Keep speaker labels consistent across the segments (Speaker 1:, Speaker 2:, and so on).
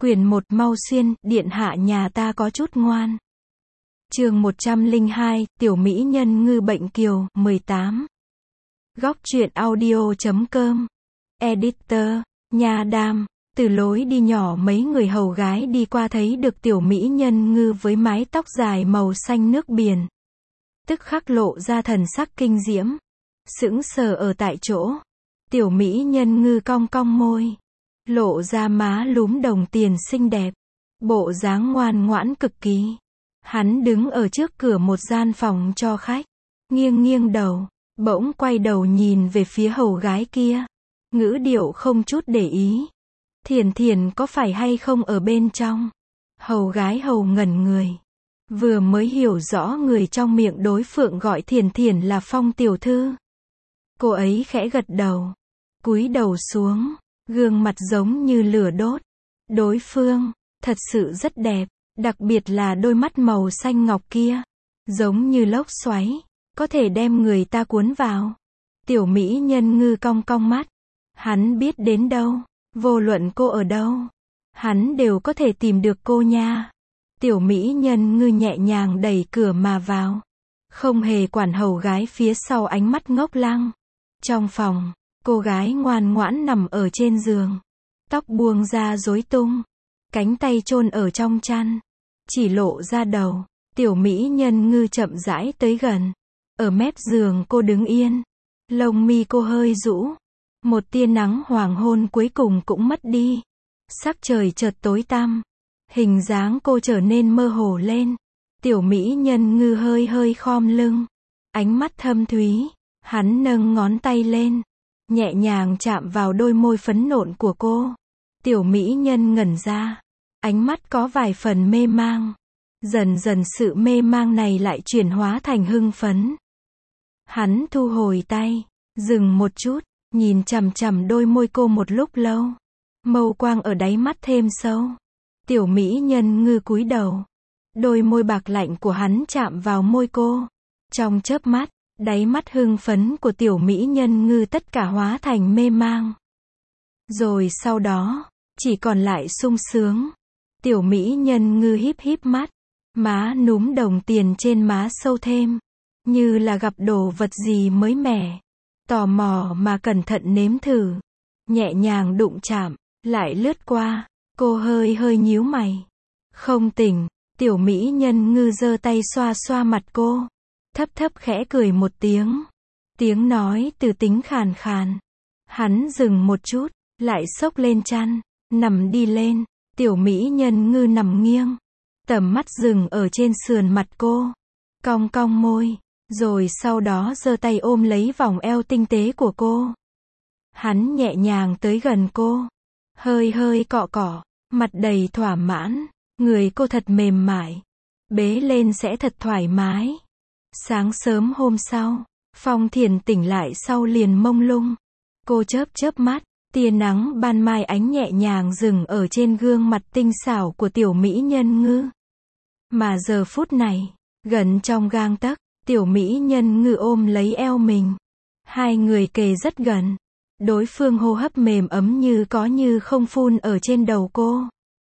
Speaker 1: Quyển 1 mau xuyên, điện hạ nhà ta có chút ngoan. Chương 102, Tiểu Mỹ Nhân Ngư Bệnh Kiều, 18. Góc truyện audio.com. Editor, Nha Đam. Từ lối đi nhỏ mấy người hầu gái đi qua thấy được Tiểu Mỹ Nhân Ngư với mái tóc dài màu xanh nước biển. Tức khắc lộ ra thần sắc kinh diễm. Sững sờ ở tại chỗ. Tiểu Mỹ Nhân Ngư cong cong môi. Lộ ra má lúm đồng tiền xinh đẹp. Bộ dáng ngoan ngoãn cực kỳ. Hắn đứng ở trước cửa một gian phòng cho khách. Nghiêng nghiêng đầu. Bỗng quay đầu nhìn về phía hầu gái kia. Ngữ điệu không chút để ý. Thiền Thiền có phải hay không ở bên trong? Hầu gái hầu ngẩn người. Vừa mới hiểu rõ người trong miệng đối phương gọi Thiền Thiền là Phong tiểu thư. Cô ấy khẽ gật đầu. Cúi đầu xuống. Gương mặt giống như lửa đốt. Đối phương, thật sự rất đẹp. Đặc biệt là đôi mắt màu xanh ngọc kia. Giống như lốc xoáy. Có thể đem người ta cuốn vào. Tiểu Mỹ Nhân Ngư cong cong mắt. Hắn biết đến đâu. Vô luận cô ở đâu. Hắn đều có thể tìm được cô nha. Tiểu Mỹ Nhân Ngư nhẹ nhàng đẩy cửa mà vào. Không hề quản hầu gái phía sau ánh mắt ngốc lăng. Trong phòng, cô gái ngoan ngoãn nằm ở trên giường. Tóc buông ra rối tung. Cánh tay chôn ở trong chăn. Chỉ lộ ra đầu. Tiểu Mỹ Nhân Ngư chậm rãi tới gần. Ở mép giường cô đứng yên. Lông mi cô hơi rũ. Một tia nắng hoàng hôn cuối cùng cũng mất đi. Sắc trời chợt tối tăm. Hình dáng cô trở nên mơ hồ lên. Tiểu Mỹ Nhân Ngư hơi hơi khom lưng. Ánh mắt thâm thúy. Hắn nâng ngón tay lên. Nhẹ nhàng chạm vào đôi môi phấn nộn của cô. Tiểu Mỹ Nhân ngẩn ra. Ánh mắt có vài phần mê mang. Dần dần sự mê mang này lại chuyển hóa thành hưng phấn. Hắn thu hồi tay. Dừng một chút. Nhìn chằm chằm đôi môi cô một lúc lâu. Mâu quang ở đáy mắt thêm sâu. Tiểu Mỹ Nhân Ngư cúi đầu. Đôi môi bạc lạnh của hắn chạm vào môi cô. Trong chớp mắt, đáy mắt hưng phấn của Tiểu Mỹ Nhân Ngư tất cả hóa thành mê mang. Rồi sau đó, chỉ còn lại sung sướng. Tiểu Mỹ Nhân Ngư híp híp mắt. Má núm đồng tiền trên má sâu thêm. Như là gặp đồ vật gì mới mẻ. Tò mò mà cẩn thận nếm thử. Nhẹ nhàng đụng chạm. Lại lướt qua. Cô hơi hơi nhíu mày. Không tỉnh. Tiểu Mỹ Nhân Ngư giơ tay xoa xoa mặt cô. Thấp thấp khẽ cười một tiếng. Tiếng nói từ tính khàn khàn. Hắn dừng một chút. Lại xốc lên chăn. Nằm đi lên. Tiểu Mỹ Nhân Ngư nằm nghiêng. Tầm mắt dừng ở trên sườn mặt cô. Cong cong môi. Rồi sau đó giơ tay ôm lấy vòng eo tinh tế của cô. Hắn nhẹ nhàng tới gần cô. Hơi hơi cọ cọ. Mặt đầy thỏa mãn. Người cô thật mềm mại. Bế lên sẽ thật thoải mái. Sáng sớm hôm sau, Phong Thiền tỉnh lại sau liền mông lung. Cô chớp chớp mắt. Tia nắng ban mai ánh nhẹ nhàng dừng ở trên gương mặt tinh xảo của Tiểu Mỹ Nhân Ngư. Mà giờ phút này, gần trong gang tấc, Tiểu Mỹ Nhân Ngư ôm lấy eo mình. Hai người kề rất gần. Đối phương hô hấp mềm ấm như có như không phun ở trên đầu cô.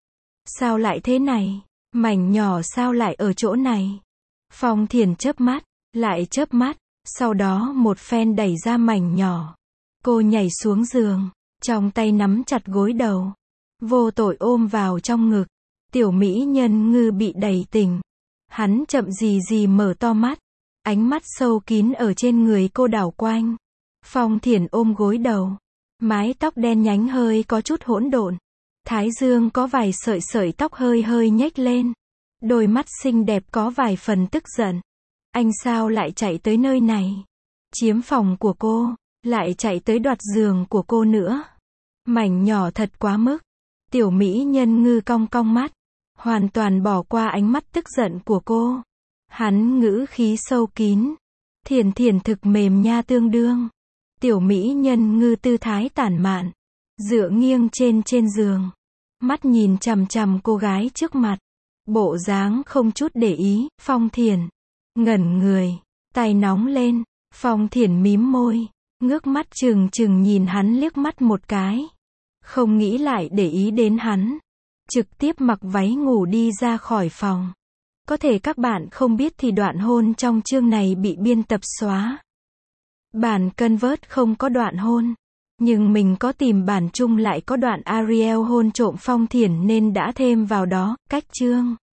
Speaker 1: Sao lại thế này? Mảnh nhỏ sao lại ở chỗ này? Phong Thiền chớp mắt, lại chớp mắt, sau đó một phen đẩy ra mảnh nhỏ. Cô nhảy xuống giường, trong tay nắm chặt gối đầu. Vô tội ôm vào trong ngực. Tiểu Mỹ Nhân Ngư bị đẩy tỉnh. Hắn chậm gì gì mở to mắt. Ánh mắt sâu kín ở trên người cô đảo quanh. Phong Thiền ôm gối đầu. Mái tóc đen nhánh hơi có chút hỗn độn. Thái dương có vài sợi sợi tóc hơi hơi nhếch lên. Đôi mắt xinh đẹp có vài phần tức giận. Anh sao lại chạy tới nơi này? Chiếm phòng của cô, lại chạy tới đoạt giường của cô nữa. Mảnh nhỏ thật quá mức. Tiểu Mỹ Nhân Ngư cong cong mắt. Hoàn toàn bỏ qua ánh mắt tức giận của cô. Hắn ngữ khí sâu kín. Thiền Thiền thực mềm nha tương đương. Tiểu Mỹ Nhân Ngư tư thái tản mạn. Dựa nghiêng trên giường. Mắt nhìn chằm chằm cô gái trước mặt. Bộ dáng không chút để ý. Phong Thiền ngẩn người. Tay nóng lên. Phong Thiền mím môi. Ngước mắt trừng trừng nhìn hắn liếc mắt một cái. Không nghĩ lại để ý đến hắn. trực tiếp mặc váy ngủ đi ra khỏi phòng. Có thể các bạn không biết thì đoạn hôn trong chương này bị biên tập xóa. Bản Convert không có đoạn hôn. Nhưng mình có tìm bản chung lại có đoạn Ariel hôn trộm Phong Thiển nên đã thêm vào đó, cách chương.